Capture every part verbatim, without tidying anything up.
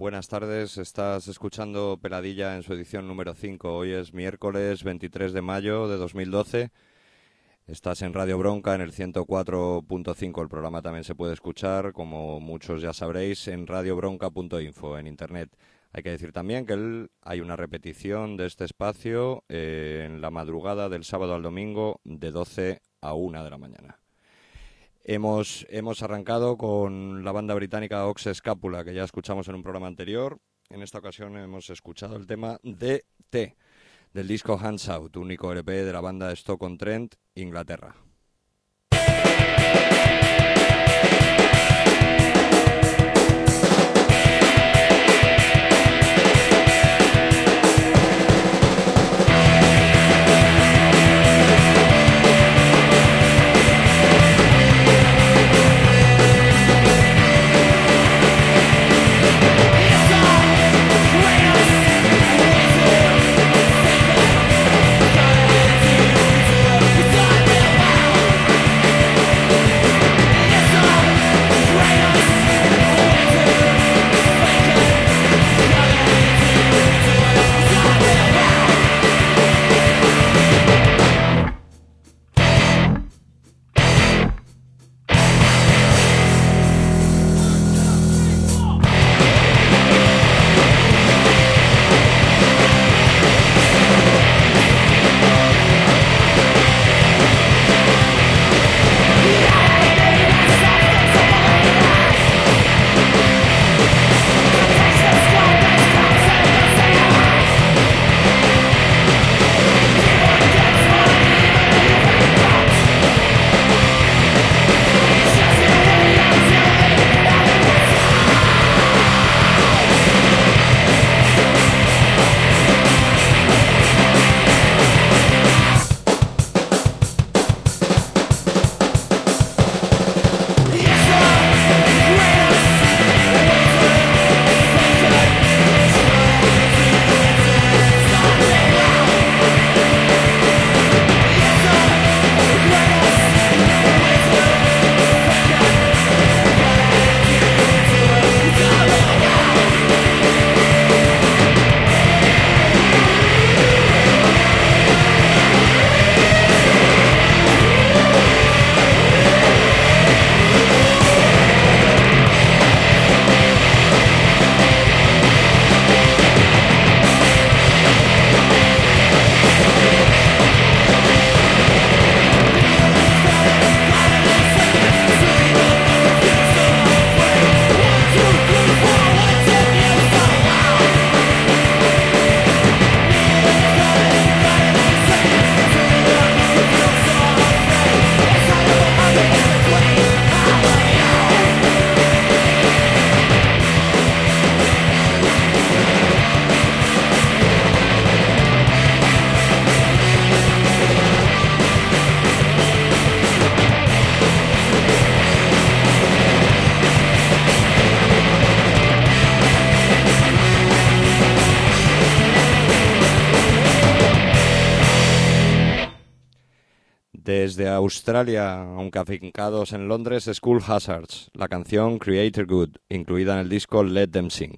buenas tardes. Estás escuchando Peladilla en su edición número cinco. Hoy es miércoles veintitrés de mayo de dos mil doce. Estás en Radio Bronca en el ciento cuatro punto cinco. El programa también se puede escuchar, como muchos ya sabréis, en radio bronca punto info, en internet. Hay que decir también que el, hay una repetición de este espacio eh, en la madrugada del sábado al domingo de doce a una de la mañana. Hemos, hemos arrancado con la banda británica Ox Scapula, que ya escuchamos en un programa anterior. En esta ocasión hemos escuchado el tema D T, del disco Hands Out, único L P de la banda Stoke-on-Trent, Inglaterra. Desde Australia, aunque afincados en Londres, School Hazards, la canción Creator Good, incluida en el disco Let Them Sing.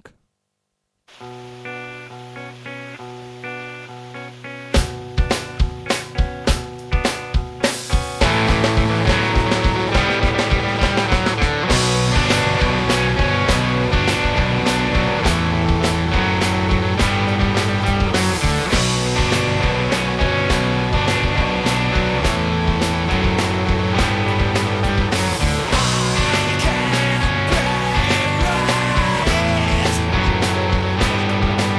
I can't breathe.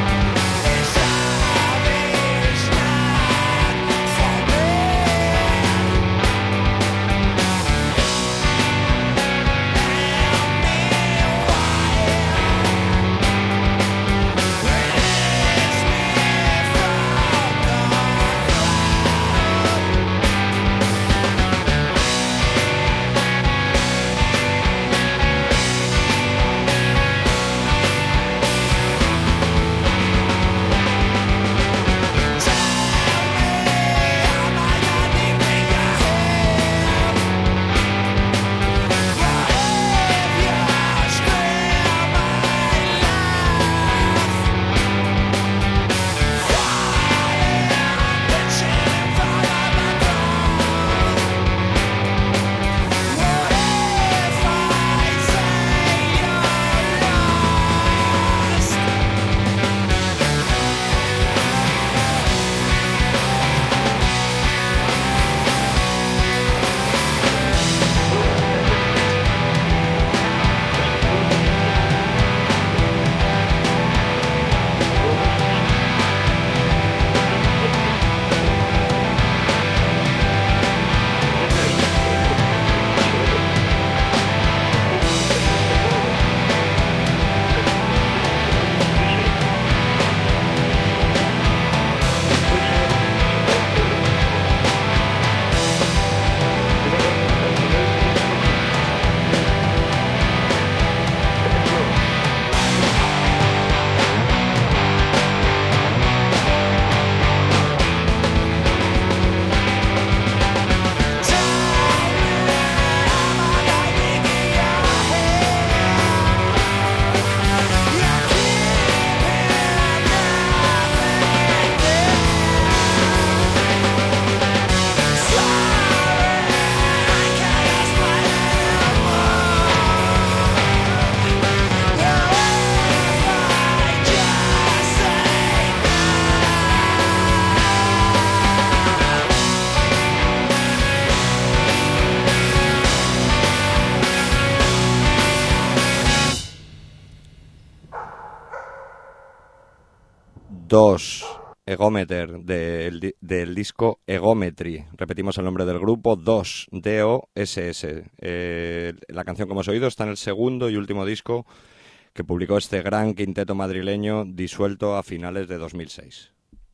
dos, Egometer, del, del disco Egometry. Repetimos el nombre del grupo, dos, D O S S. Eh, la canción que hemos oído está en el segundo y último disco que publicó este gran quinteto madrileño disuelto a finales de dos mil seis.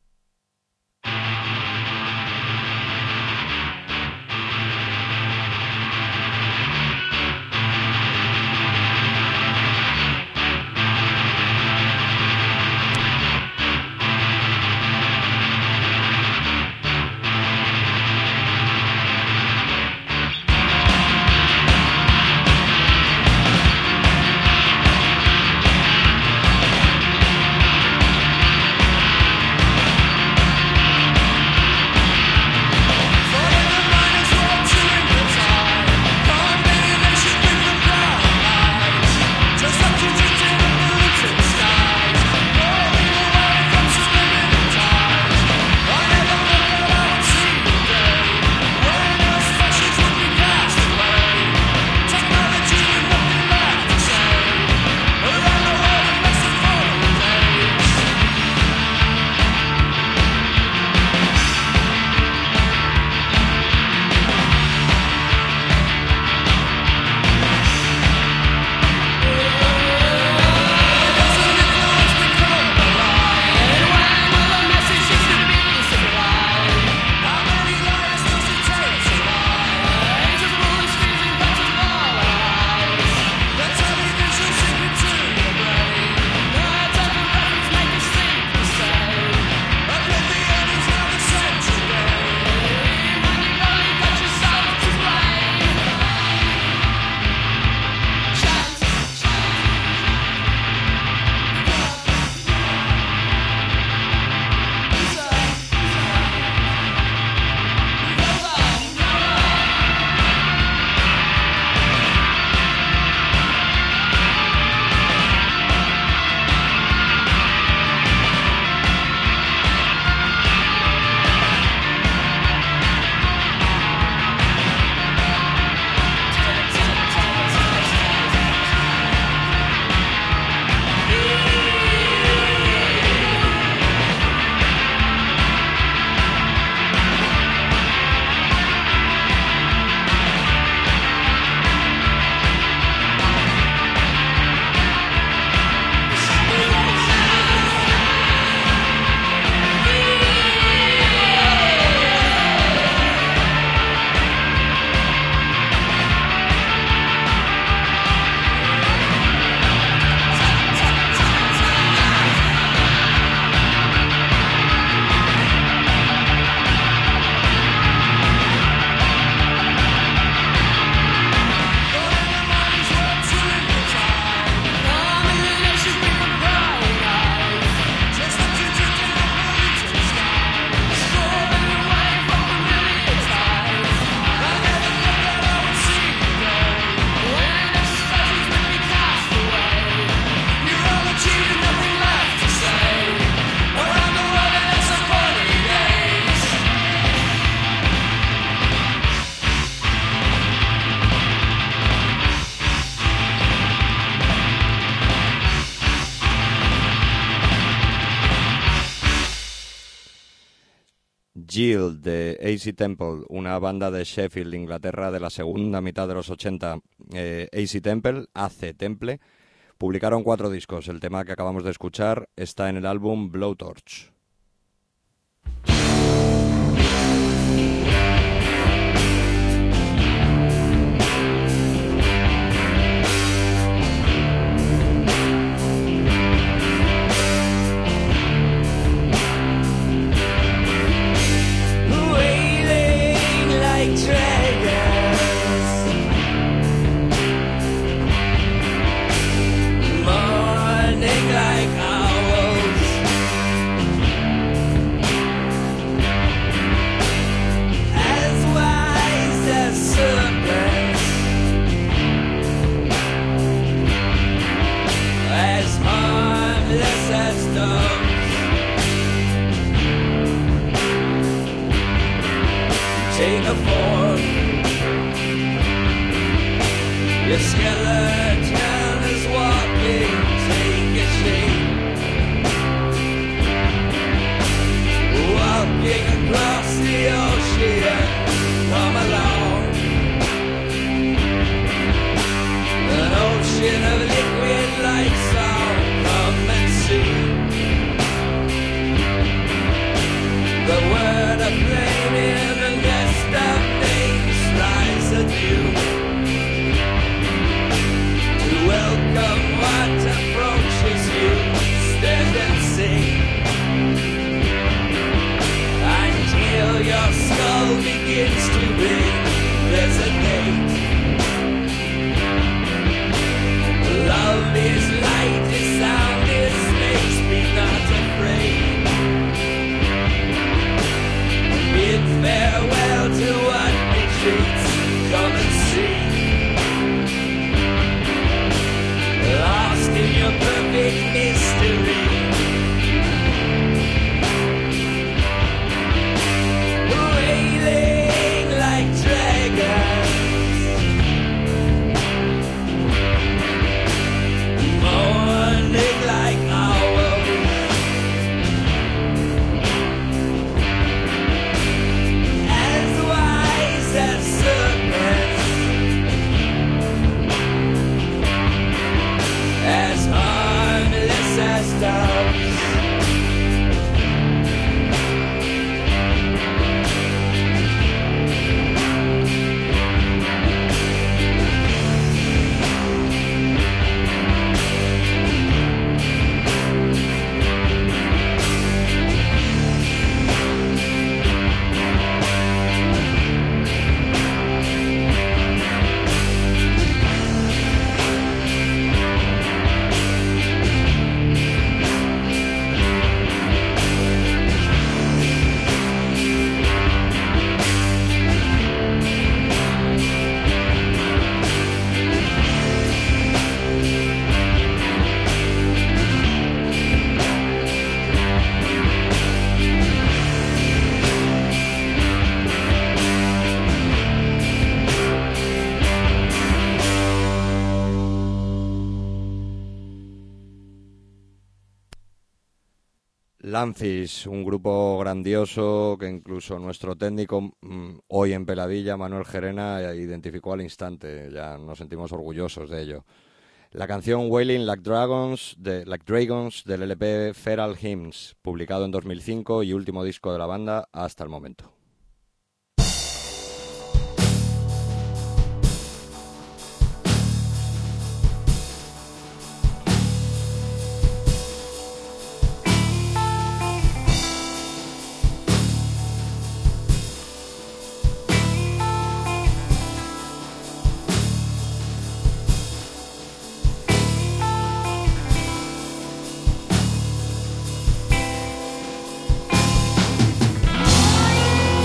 Yield de A C Temple, una banda de Sheffield, Inglaterra, de la segunda mitad de los ochenta. eh, A C Temple, A C Temple, publicaron cuatro discos. El tema que acabamos de escuchar está en el álbum Blowtorch. Take a fork. Your skeleton is walking. Take a shape. walking across the ocean. Come along. An ocean of liquid light sound. Come and see. The word of flame in the nest of names rise anew. To welcome what approaches you. Stand and sing. Until your skull begins to ring. Resonate. Love is light, is sound, is space. Be not afraid. Bid farewell to what retreats. Come and see. Lost in your perfect mystery. Wailing like dragons. Morning like owls. As wise as serpents. As harmless as doves. Lancis, un grupo grandioso que incluso nuestro técnico mmm, hoy en Peladilla, Manuel Gerena, identificó al instante. Ya nos sentimos orgullosos de ello. La canción Wailing Like Dragons, de, like Dragons del L P Feral Hymns, publicado en dos mil cinco y último disco de la banda hasta el momento. Wailing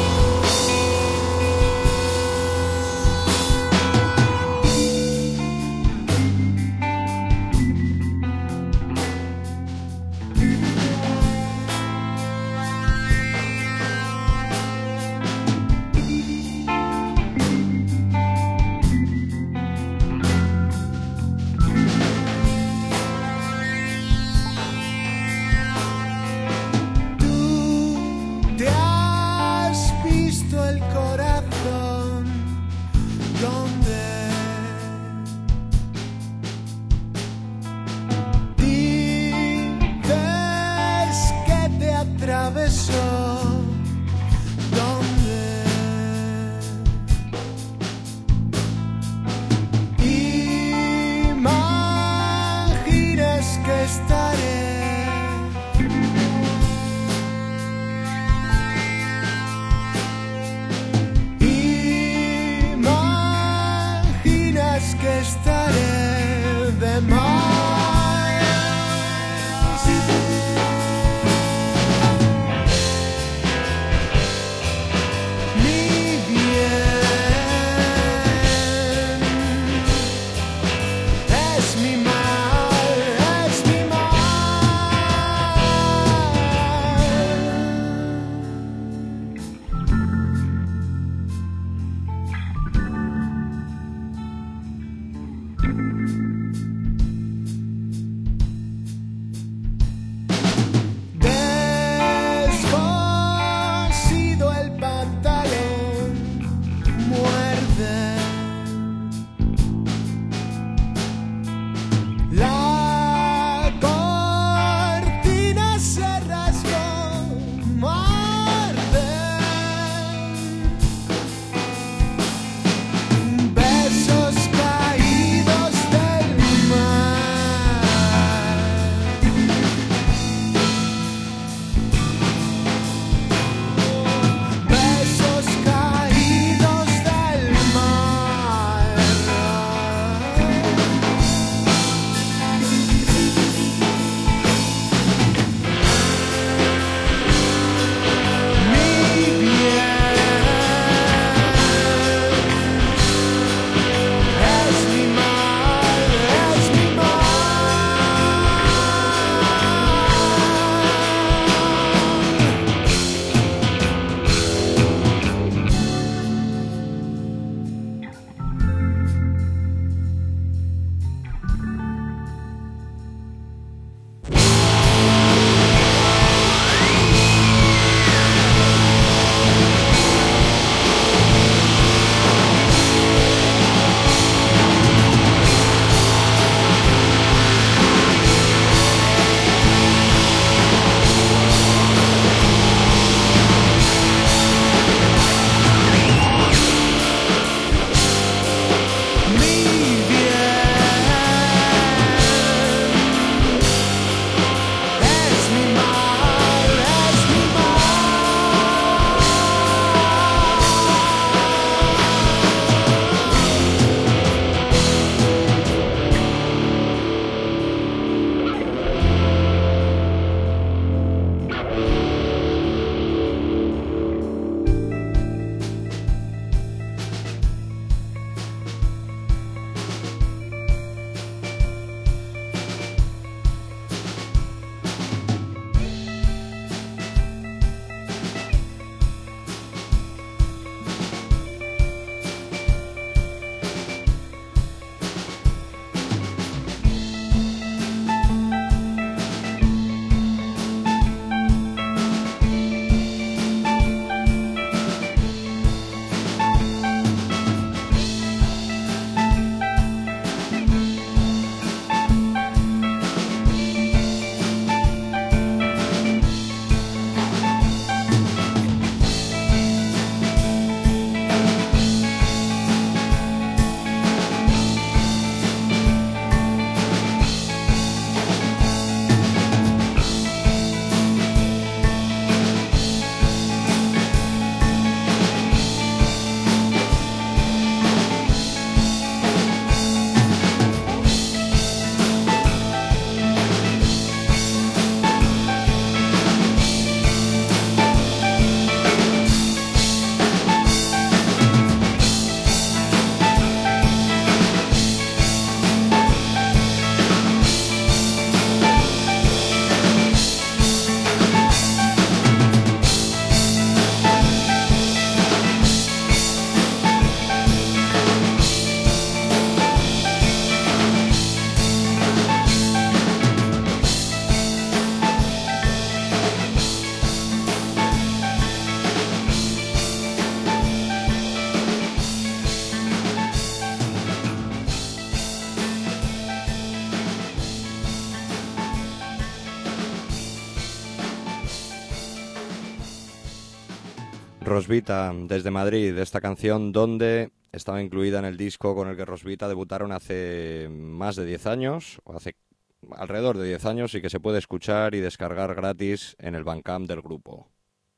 Rosvita desde Madrid, esta canción donde estaba incluida en el disco con el que Rosvita debutaron hace más de diez años, o hace alrededor de diez años, y que se puede escuchar y descargar gratis en el Bandcamp del grupo.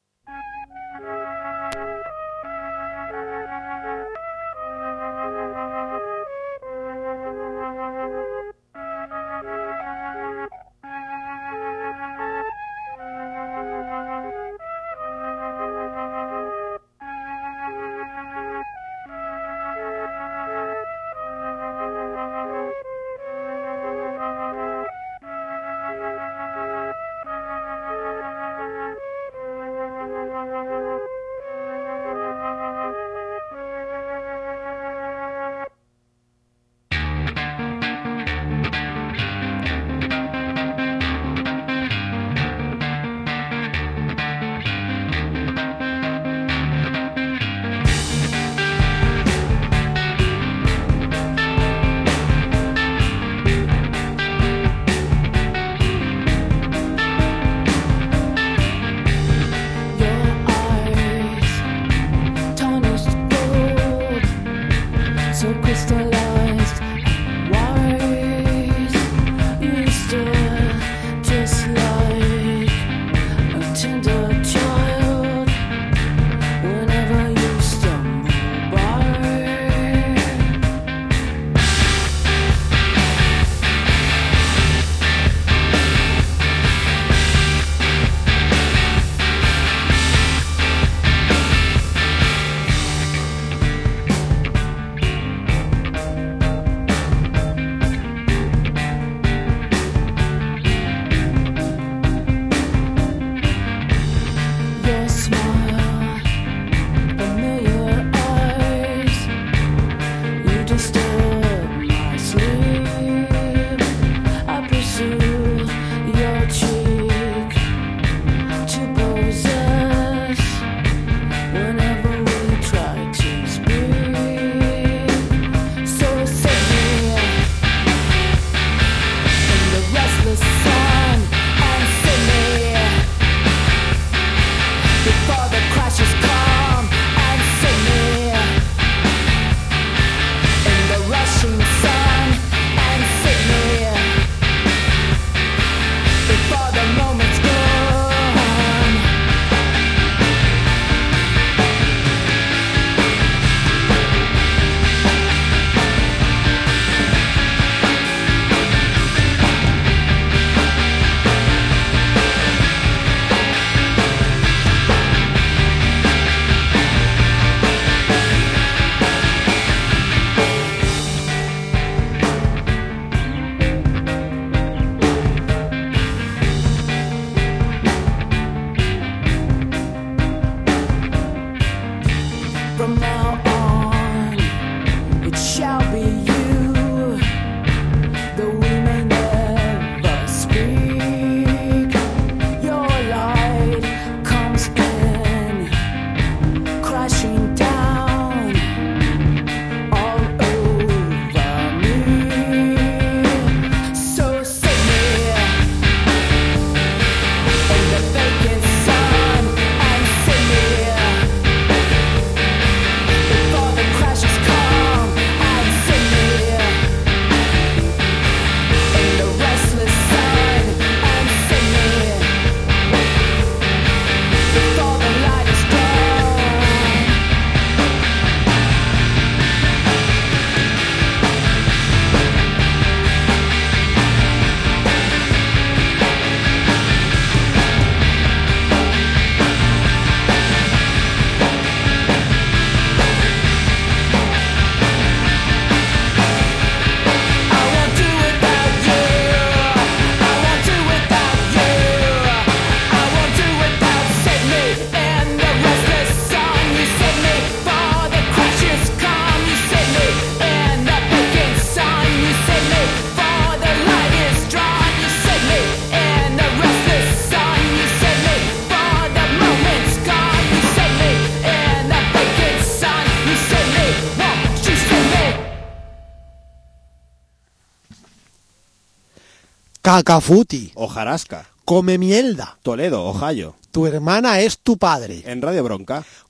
Cacafuti. Hojarasca. Come mierda. Toledo, Ohio. Tu hermana es tu padre. En Radio Bronca.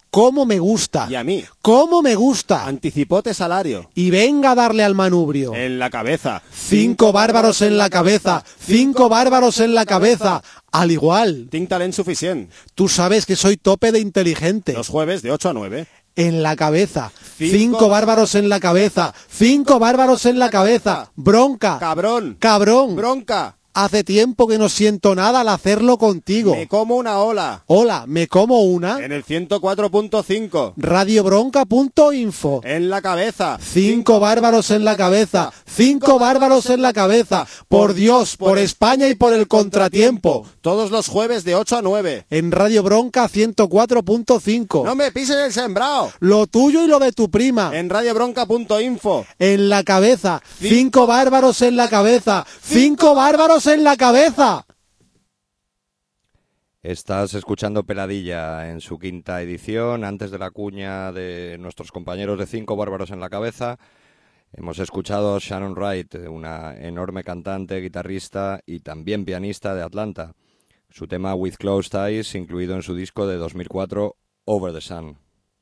cómo me gusta. Y a mí. Cómo me gusta. Anticipote salario. Y venga a darle al manubrio. En la cabeza. Cinco bárbaros en la cabeza. Cinco bárbaros en la cabeza. Al igual. Tinc talent suficient. Tú sabes que soy tope de inteligente. Los jueves de ocho a nueve. En la cabeza. Cinco, Cinco bárbaros en la cabeza. Cinco bárbaros en la cabeza. Bronca. Cabrón. Cabrón. Bronca. Hace tiempo que no siento nada al hacerlo contigo. Me como una ola. Hola, me como una. En el ciento cuatro punto cinco. radiobronca punto info. En la cabeza. Cinco bárbaros en la cabeza. Cinco bárbaros en la cabeza. Por Dios, por España y por el contratiempo. Todos los jueves de ocho a nueve. En Radio Bronca ciento cuatro punto cinco. No me pises el sembrado. Lo tuyo y lo de tu prima. En radiobronca punto info. En la cabeza. Cinco bárbaros en la cabeza. Cinco bárbaros en la cabeza. Estás escuchando Peladilla en su quinta edición, antes de la cuña de nuestros compañeros de Cinco Bárbaros en la Cabeza. Hemos escuchado a Sharon Wright, una enorme cantante, guitarrista y también pianista de Atlanta. Su tema With Closed Eyes, incluido en su disco de dos mil cuatro, Over the Sun.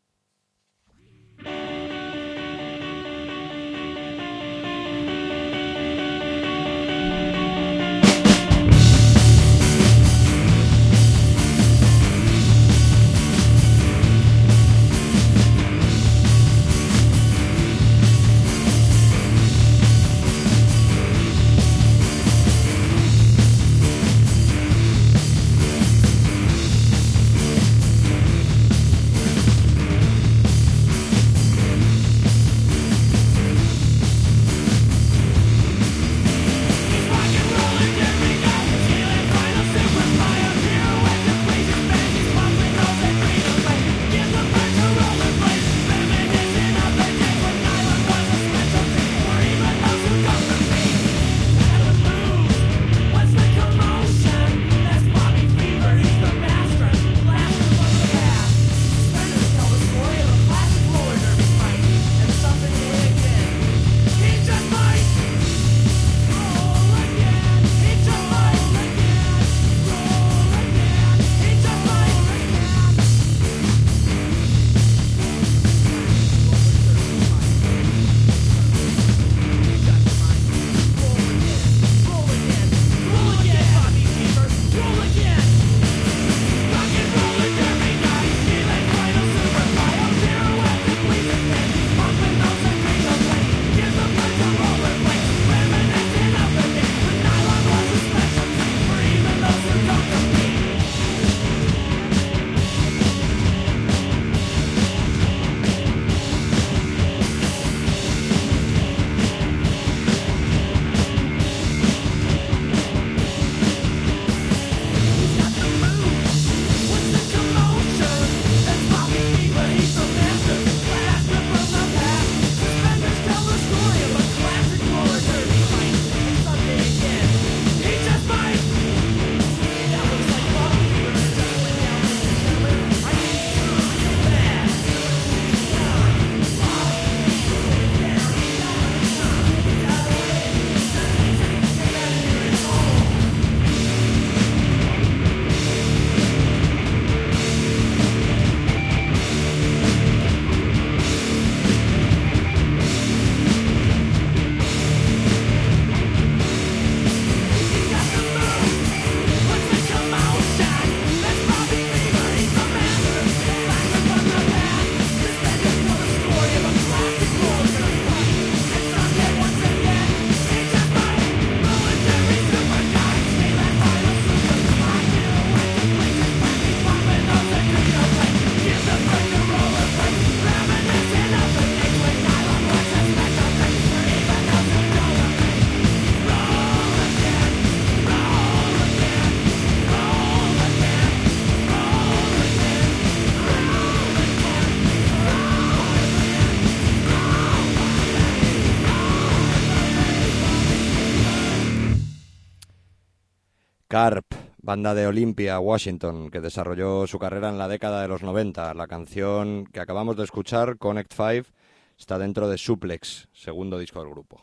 Carp, banda de Olympia, Washington, que desarrolló su carrera en la década de los noventa. La canción que acabamos de escuchar, Connect Five, está dentro de Suplex, segundo disco del grupo.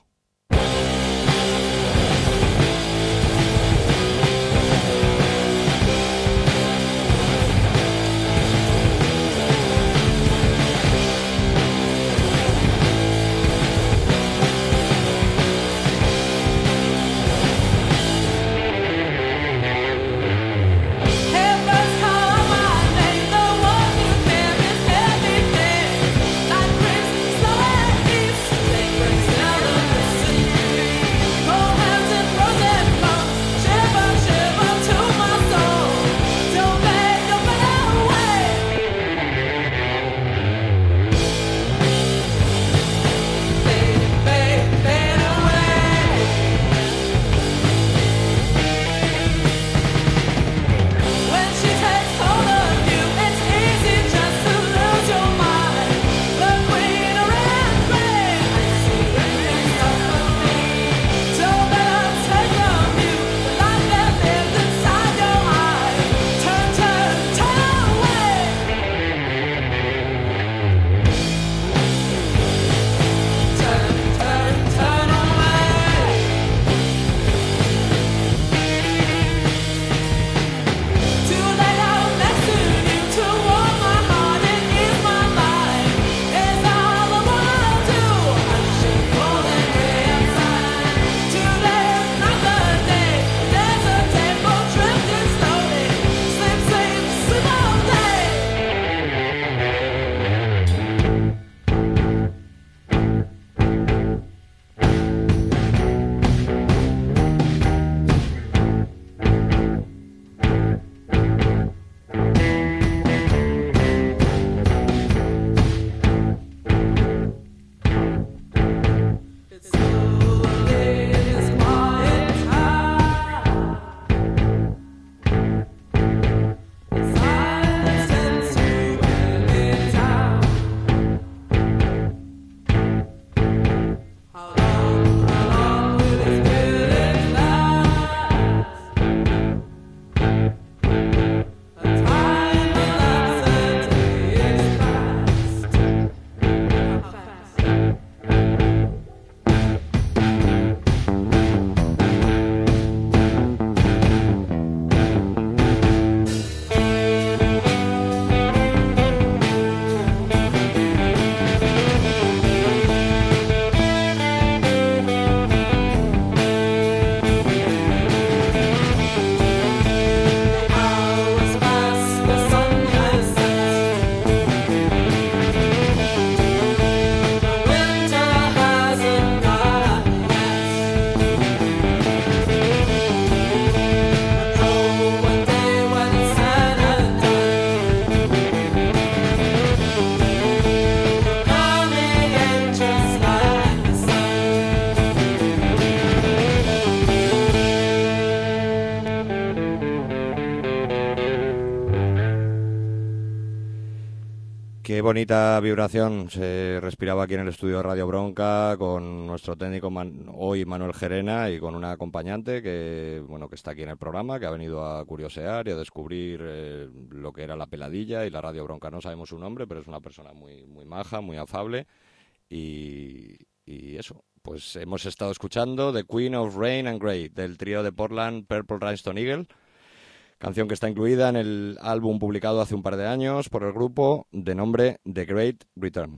bonita vibración se respiraba aquí en el estudio de Radio Bronca con nuestro técnico Man- hoy Manuel Gerena y con una acompañante que bueno que está aquí en el programa, que ha venido a curiosear y a descubrir eh, lo que era la peladilla y la Radio Bronca. No sabemos su nombre, pero es una persona muy muy maja, muy afable y, y eso. Pues hemos estado escuchando The Queen of Rain and Grey del trío de Portland Purple Rhinestone Eagle. Canción que está incluida en el álbum publicado hace un par de años por el grupo de nombre The Great Return.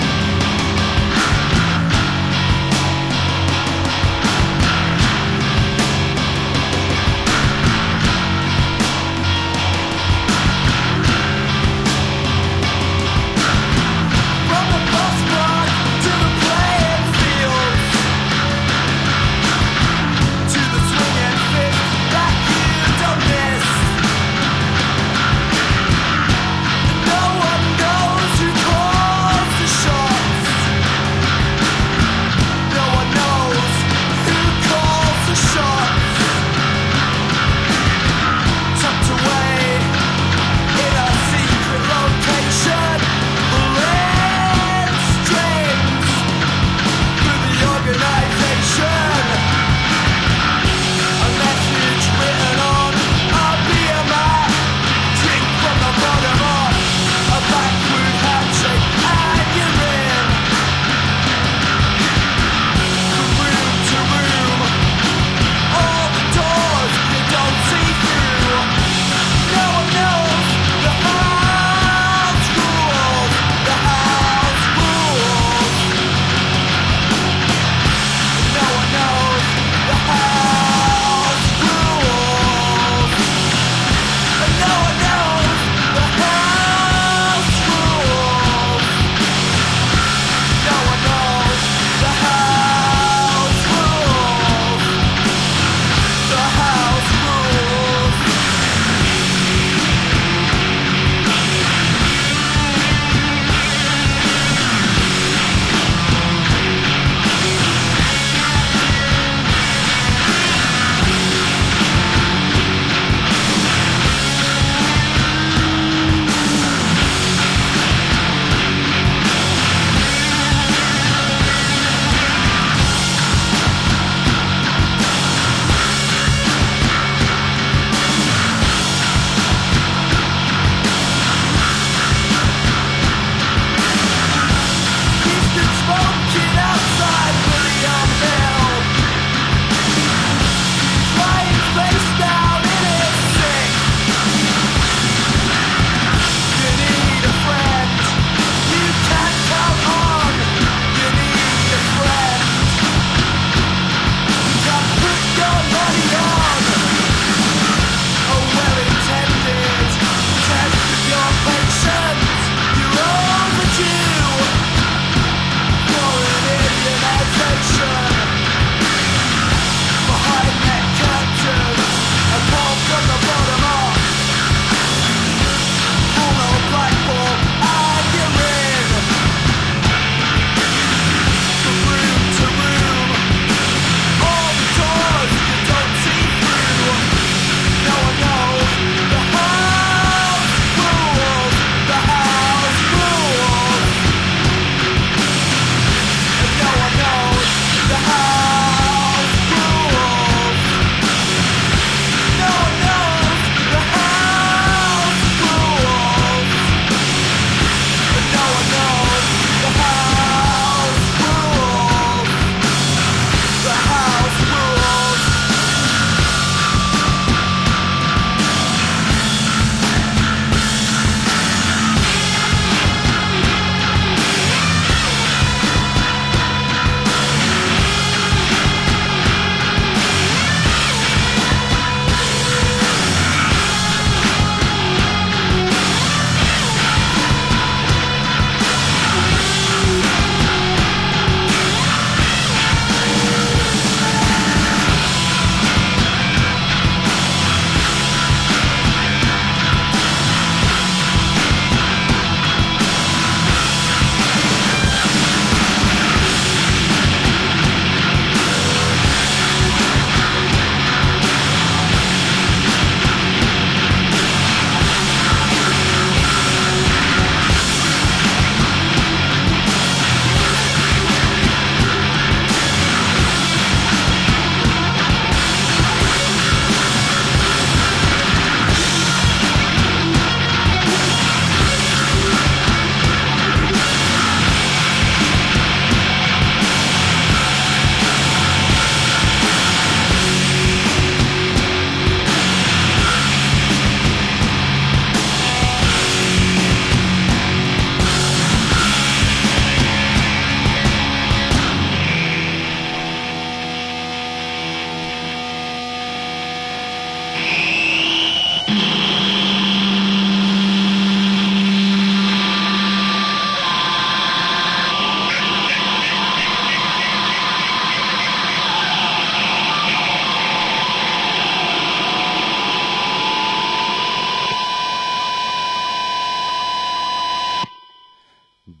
Thank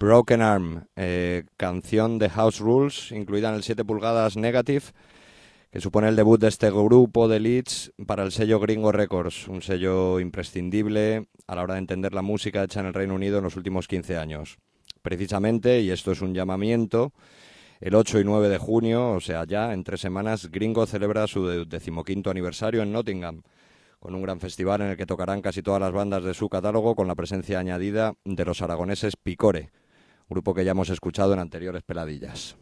Broken Arm, eh, canción de House Rules, incluida en el siete pulgadas Negative, que supone el debut de este grupo de Leeds para el sello Gringo Records, un sello imprescindible a la hora de entender la música hecha en el Reino Unido en los últimos quince años. Precisamente, y esto es un llamamiento, el ocho y nueve de junio, o sea ya en tres semanas, Gringo celebra su decimoquinto aniversario en Nottingham, con un gran festival en el que tocarán casi todas las bandas de su catálogo, con la presencia añadida de los aragoneses Picore, grupo que ya hemos escuchado en anteriores peladillas.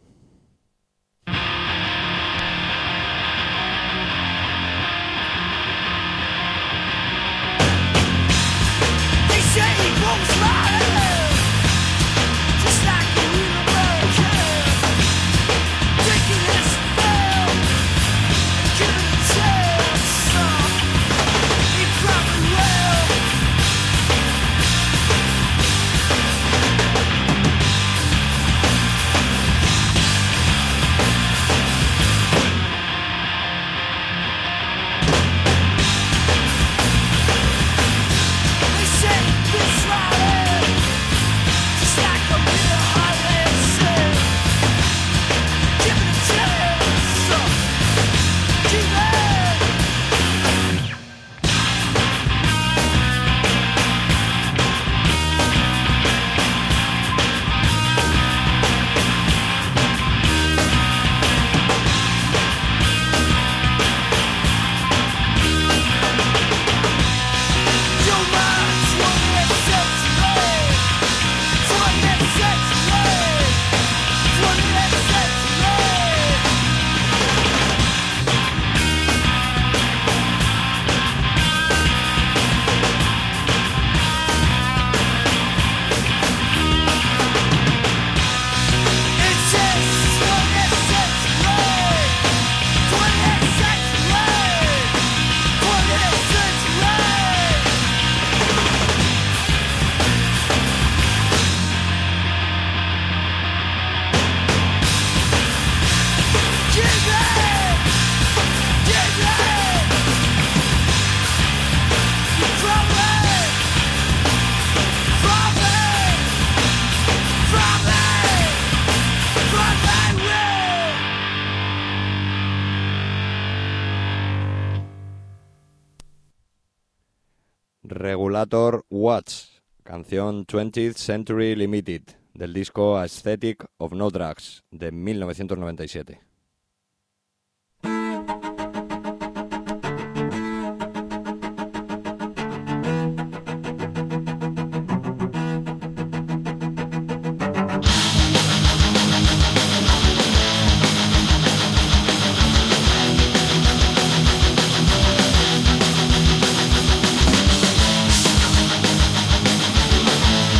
Regulator Watch, canción twentieth Century Limited, del disco Aesthetic of No Drugs, de mil novecientos noventa y siete.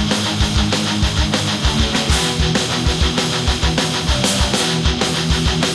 We'll be right back.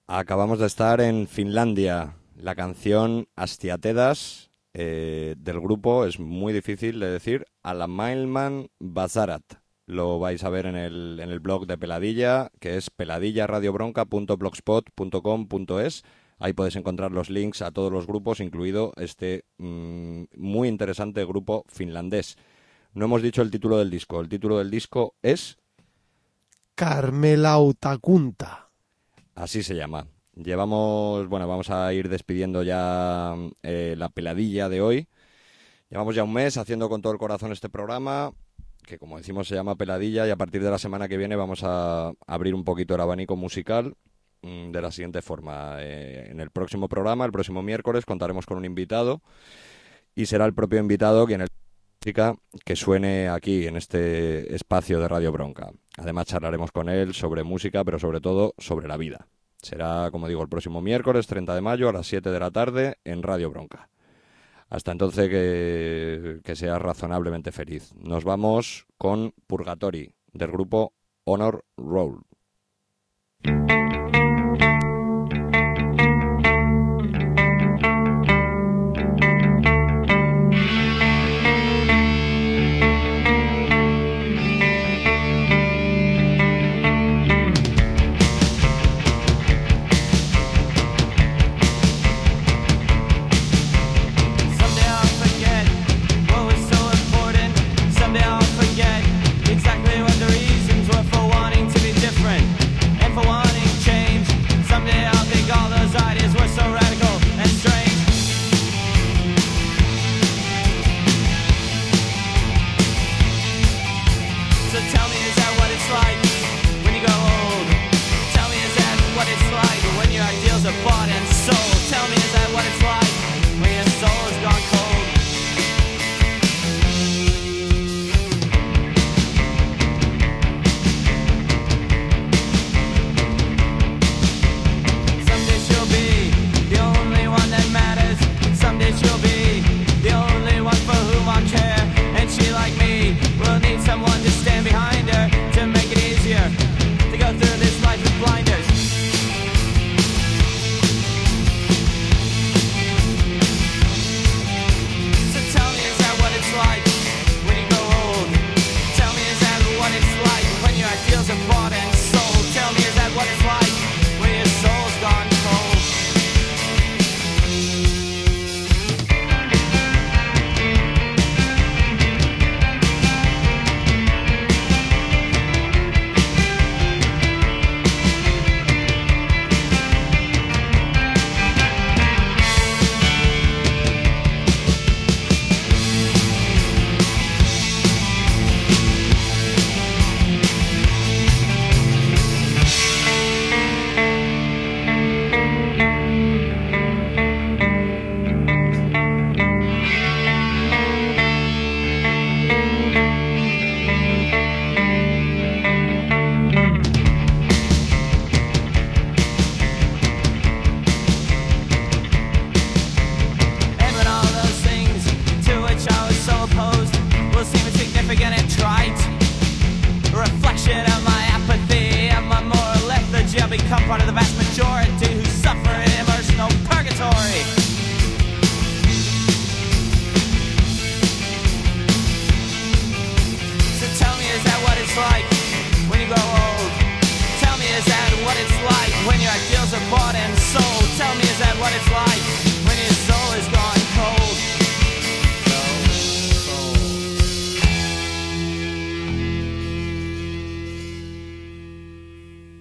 Acabamos de estar en Finlandia. La canción Astiatedas eh, del grupo es muy difícil de decir. Alamailman Bazarat. Lo vais a ver en el, en el blog de Peladilla, que es peladillaradiobronca punto blogspot punto com punto es. Ahí podéis encontrar los links a todos los grupos, incluido este mmm, muy interesante grupo finlandés. No hemos dicho el título del disco. El título del disco es... Karmelautakunta. Así se llama. Llevamos, bueno, vamos a ir despidiendo ya eh, la peladilla de hoy. Llevamos ya un mes haciendo con todo el corazón este programa, que como decimos se llama Peladilla, y a partir de la semana que viene vamos a abrir un poquito el abanico musical mmm, de la siguiente forma. Eh, en el próximo programa, el próximo miércoles, contaremos con un invitado y será el propio invitado quien el que suene aquí en este espacio de Radio Bronca. Además charlaremos con él sobre música, pero sobre todo sobre la vida. Será, como digo, el próximo miércoles treinta de mayo a las siete de la tarde en Radio Bronca. Hasta entonces que, que seas razonablemente feliz. Nos vamos con Purgatory del grupo Honor Roll. Exactly what the reasons were for wanting to be different and for wanting change. Someday I'll think all those ideas were so radical and strange. So tell me, is that what it's like when you go old? Tell me, is that what it's like when your ideals are bought and sold? Tell me, is that what it's like when your soul has gone cold? She'll be the only one for whom I care, and she, like me, will need someone to stand behind her to make it easier to go through this life with blinders. So tell me, is that what it's like when you go old? Tell me, is that what it's like when your ideals are bought and sold? Tell me, is that what it's like when your soul's gone cold? Become part of the vast majority who suffer in immersional purgatory. So tell me, is that what it's like when you grow old? Tell me, is that what it's like when your ideals are bought and sold? Tell me, is that what it's like